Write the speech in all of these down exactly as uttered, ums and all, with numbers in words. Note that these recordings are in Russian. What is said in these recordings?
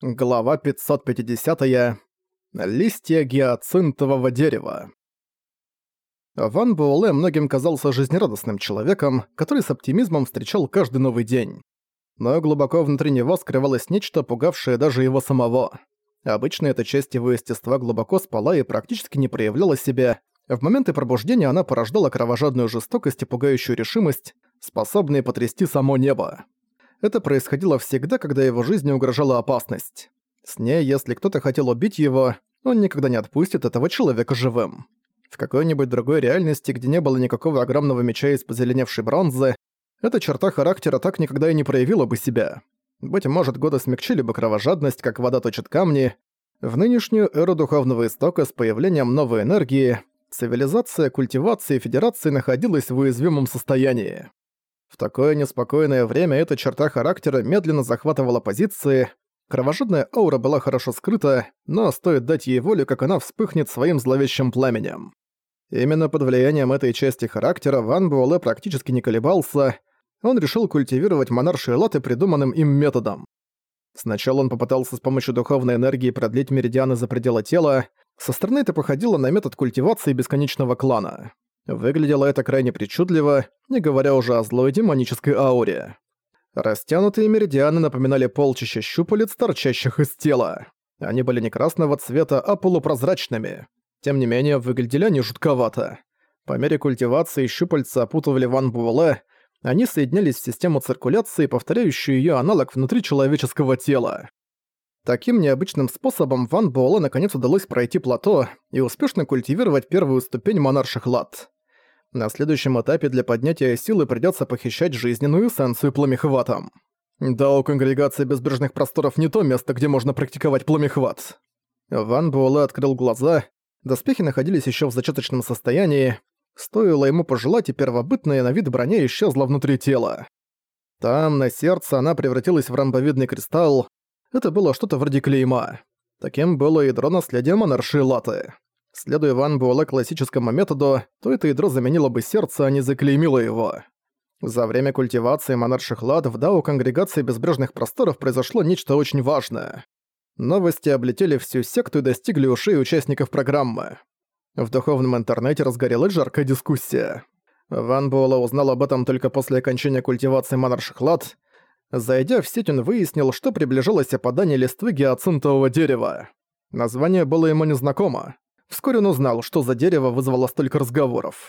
Глава пятьсот пятьдесят. Листья гиацинтового дерева. Ван Буэлэ многим казался жизнерадостным человеком, который с оптимизмом встречал каждый новый день. Но глубоко внутри него скрывалось нечто, пугавшее даже его самого. Обычно эта часть его естества глубоко спала и практически не проявляла себя. В моменты пробуждения она порождала кровожадную жестокость и пугающую решимость, способные потрясти само небо. Это происходило всегда, когда его жизни угрожала опасность. С ней, если кто-то хотел убить его, он никогда не отпустит этого человека живым. В какой-нибудь другой реальности, где не было никакого огромного меча из позеленевшей бронзы, эта черта характера так никогда и не проявила бы себя. Быть может, годы смягчили бы кровожадность, как вода точит камни. В нынешнюю эру духовного истока с появлением новой энергии, цивилизация, культивация и федерации находилась в уязвимом состоянии. В такое неспокойное время эта черта характера медленно захватывала позиции. Кровожадная аура была хорошо скрыта, но стоит дать ей волю, как она вспыхнет своим зловещим пламенем. Именно под влиянием этой части характера Ван Буэлэ практически не колебался. Он решил культивировать монаршие латы придуманным им методом. Сначала он попытался с помощью духовной энергии продлить меридианы за пределы тела. Со стороны это походило на метод культивации бесконечного клана. Выглядело это крайне причудливо, не говоря уже о злой демонической ауре. Растянутые меридианы напоминали полчища щупалец, торчащих из тела. Они были не красного цвета, а полупрозрачными. Тем не менее, выглядели они жутковато. По мере культивации щупальца опутывали Ван Буэлэ, они соединялись в систему циркуляции, повторяющую её аналог внутри человеческого тела. Таким необычным способом Ван Буэлэ наконец удалось пройти плато и успешно культивировать первую ступень монарших лат. На следующем этапе для поднятия силы придётся похищать жизненную эссенцию пламехватом. Да, у конгрегации безбрежных просторов не то место, где можно практиковать пламехват. Ван Буэлэ открыл глаза, доспехи находились ещё в зачаточном состоянии, стоило ему пожелать, и первобытная на вид броня исчезла внутри тела. Там, на сердце, она превратилась в ромбовидный кристалл. Это было что-то вроде клейма. Таким было ядро наследия монаршей латы. Следуя Ван Буэлэ классическому методу, то это ядро заменило бы сердце, а не заклеймило его. За время культивации монарших лат в дао конгрегации безбрежных просторов произошло нечто очень важное. Новости облетели всю секту и достигли ушей участников программы. В духовном интернете разгорелась жаркая дискуссия. Ван Буэлэ узнал об этом только после окончания культивации монарших лат. Зайдя в сеть, он выяснил, что приближалось опадание листвы гиацинтового дерева. Название было ему незнакомо. Вскоре он узнал, что за дерево вызвало столько разговоров.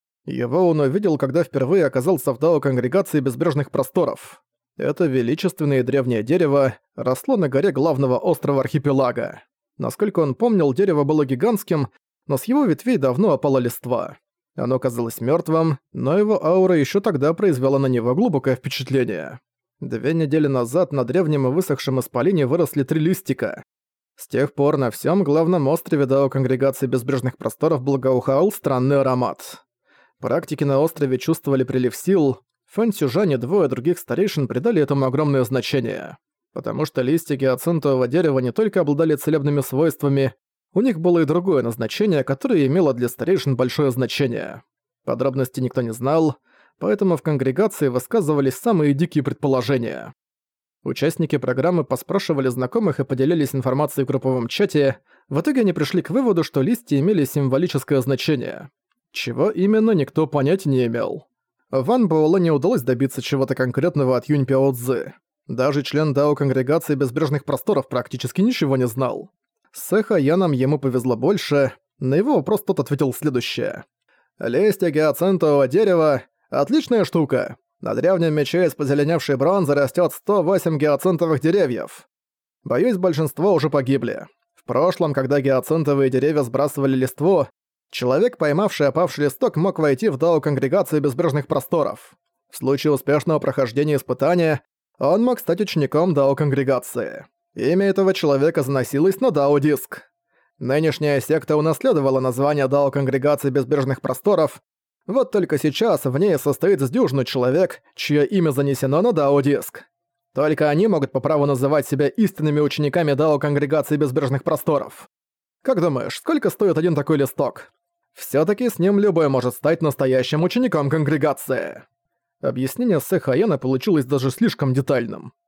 Его он увидел, когда впервые оказался в дао конгрегации безбрежных просторов. Это величественное и древнее дерево росло на горе главного острова архипелага. Насколько он помнил, дерево было гигантским, но с его ветвей давно опала листва. Оно казалось мертвым, но его аура еще тогда произвела на него глубокое впечатление. Две недели назад на древнем и высохшем исполине выросли три листика. С тех пор на всем главном острове дао конгрегации безбрежных просторов благоухал странный аромат. Практики на острове чувствовали прилив сил. Фэн Цюжань и двое других старейшин придали этому огромное значение. Потому что листья гиацинтового дерева не только обладали целебными свойствами, у них было и другое назначение, которое имело для старейшин большое значение. Подробностей никто не знал, поэтому в конгрегации высказывались самые дикие предположения. Участники программы поспрашивали знакомых и поделились информацией в групповом чате. В итоге они пришли к выводу, что листья имели символическое значение. Чего именно, никто понять не имел. Ван Буэлэ не удалось добиться чего-то конкретного от Юнь Пяо Цзы. Даже член дао конгрегации безбрежных просторов практически ничего не знал. С Эхо Яном ему повезло больше. На его вопрос тот ответил следующее. «Листья гиацинтового дерева – отличная штука. На древнем мече из позеленевшей бронзы растет сто восемь гиацинтовых деревьев. Боюсь, большинство уже погибли. В прошлом, когда гиацинтовые деревья сбрасывали листву, человек, поймавший опавший листок, мог войти в дао конгрегации безбрежных просторов. В случае успешного прохождения испытания он мог стать учеником дао конгрегации. Имя этого человека заносилось на дао-диск. Нынешняя секта унаследовала название дао конгрегации безбрежных просторов. Вот только сейчас в ней состоит с дюжину человек, чье имя занесено на дао-диск. Только они могут по праву называть себя истинными учениками дао конгрегации безбрежных просторов. Как думаешь, сколько стоит один такой листок? Всё-таки с ним любой может стать настоящим учеником конгрегации. Объяснение Сэха Яна получилось даже слишком детальным.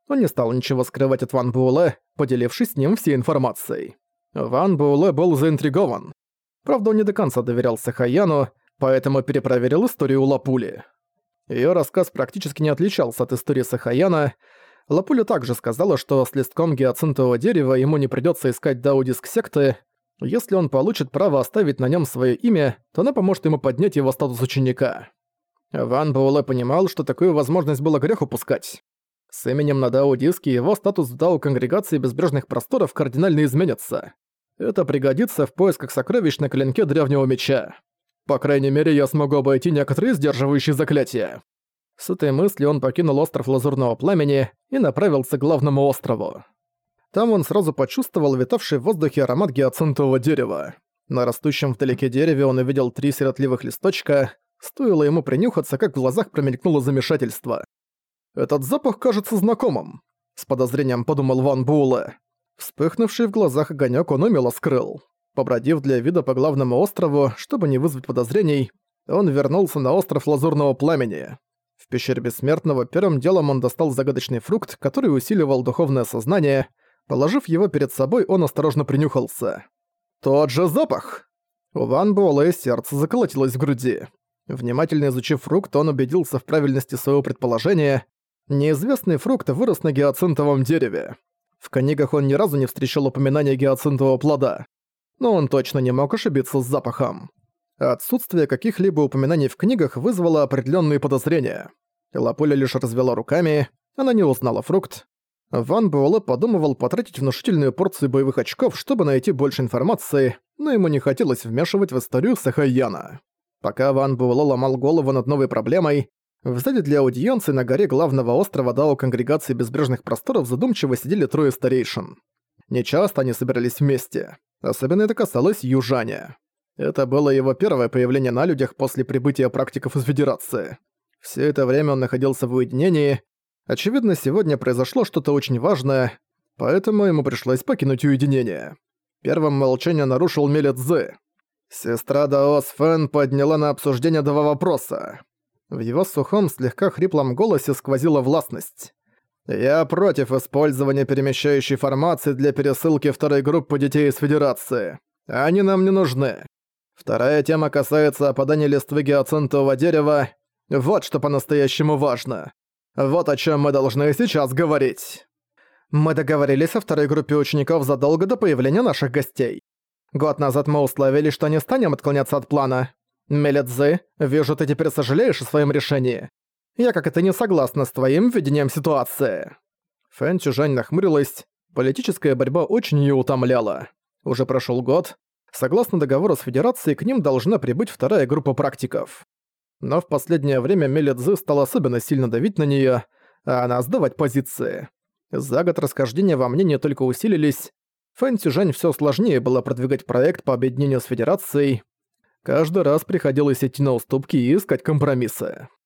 Он не стал ничего скрывать от Ван Буэлэ, поделившись с ним всей информацией. Ван Буэлэ был заинтригован. Правда, он не до конца доверял Сахаяну, поэтому перепроверил историю Лапули. Её рассказ практически не отличался от истории Сахаяна. Лапуля также сказала, что с листком гиацинтового дерева ему не придётся искать даудиск секты. Если он получит право оставить на нём своё имя, то она поможет ему поднять его статус ученика. Ван Буэлэ понимал, что такую возможность было грех упускать. С именем на дао-диске его статус в дао-конгрегации Безбрежных Просторов кардинально изменится. Это пригодится в поисках сокровищ на клинке Древнего Меча. По крайней мере, я смогу обойти некоторые сдерживающие заклятия. С этой мыслью он покинул остров Лазурного Пламени и направился к главному острову. Там он сразу почувствовал витавший в воздухе аромат гиацинтового дерева. На растущем вдалеке дереве он увидел три сиротливых листочка. Стоило ему принюхаться, как в глазах промелькнуло замешательство. «Этот запах кажется знакомым», — с подозрением подумал Ван Буэлэ. Вспыхнувший в глазах огонёк он умело скрыл. Побродив для вида по главному острову, чтобы не вызвать подозрений, он вернулся на остров Лазурного Пламени. В пещере Бессмертного первым делом он достал загадочный фрукт, который усиливал духовное сознание. Положив его перед собой, он осторожно принюхался. «Тот же запах!» У Ван Буэлэ сердце заколотилось в груди. Внимательно изучив фрукт, он убедился в правильности своего предположения. Неизвестный фрукт вырос на гиацинтовом дереве. В книгах он ни разу не встречал упоминания гиацинтового плода. Но он точно не мог ошибиться с запахом. Отсутствие каких-либо упоминаний в книгах вызвало определенные подозрения. Лапуля лишь развела руками, она не узнала фрукт. Ван Буэлэ подумывал потратить внушительную порцию боевых очков, чтобы найти больше информации, но ему не хотелось вмешивать в историю Сахаяна. Пока Ван Буэлэ ломал голову над новой проблемой, в зале для аудиенции на горе главного острова Дао-конгрегации Безбрежных Просторов задумчиво сидели трое старейшин. Нечасто они собирались вместе. Особенно это касалось Южаня. Это было его первое появление на людях после прибытия практиков из Федерации. Все это время он находился в уединении. Очевидно, сегодня произошло что-то очень важное, поэтому ему пришлось покинуть уединение. Первым молчание нарушил Меле Цзы. Сестра Даос Фэн подняла на обсуждение два вопроса. В его сухом, слегка хриплом голосе сквозила властность. «Я против использования перемещающей формации для пересылки второй группы детей из Федерации. Они нам не нужны. Вторая тема касается опадания листвы гиацинтового дерева. Вот что по-настоящему важно. Вот о чем мы должны сейчас говорить. Мы договорились о второй группе учеников задолго до появления наших гостей. Год назад мы условились, что не станем отклоняться от плана. Меле Цзы, вижу, ты теперь сожалеешь о своем решении. Я как это не согласна с твоим видением ситуации». Фэн Чжань нахмурилась. Политическая борьба очень её утомляла. Уже прошёл год. Согласно договору с Федерацией, к ним должна прибыть вторая группа практиков. Но в последнее время Меле Цзы стал особенно сильно давить на неё, а она сдавать позиции. За год расхождения во мнении только усилились. Фэн Цзюжань всё сложнее было продвигать проект по объединению с Федерацией. Каждый раз приходилось идти на уступки и искать компромиссы.